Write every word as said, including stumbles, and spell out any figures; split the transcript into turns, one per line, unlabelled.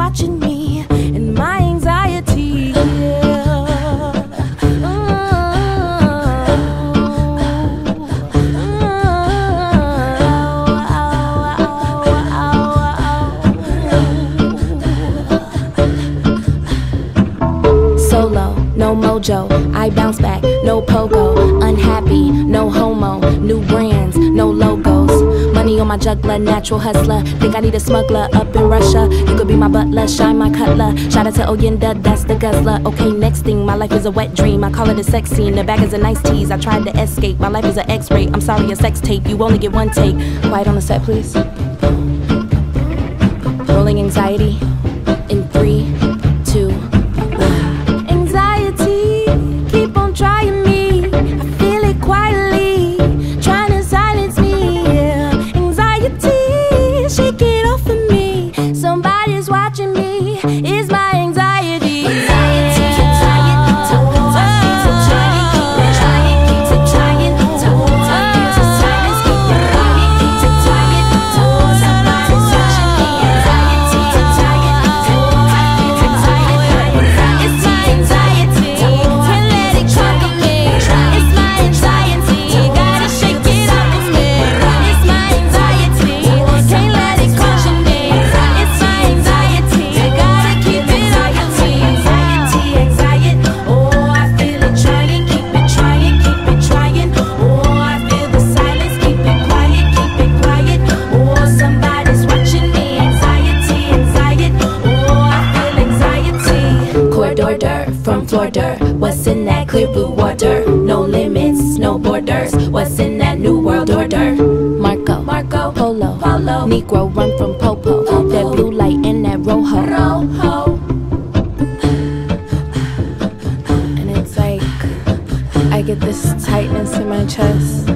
watching me and my anxiety. Solo, no mojo, I bounce back, no pogo. Unhappy, no homo, new brands, no logos. Money on my juggler, natural hustler. Think I need a smuggler up in Russia. You could be my butler, shine my cutler. Shout out to Oyenda, that's the guzzler. Okay, next thing, my life is a wet dream. I call it a sex scene, the bag is a nice tease. I tried to escape, my life is an X-ray. I'm sorry, a sex tape, you only get one take. Quiet on the set, please. Rolling anxiety in three, two, keep on trying me, I feel it quietly, trying to silence me, yeah. Anxiety, shake it off of me, somebody's watching me, it's my anxiety. Anxiety, anxiety, told I keep it trying, keep it trying, keep it trying, told I keep it silence, keep it quiet, keep it quiet, told somebody's watching me. Anxiety, anxiety, told I keep it trying, it's my anxiety. From Florida, what's in that clear blue water? No limits, no borders. What's in that new world order? Marco, Marco, Polo, Polo, Negro run from Popo. Popo. That blue light in that rojo. Rojo. And it's like I get this tightness in my chest.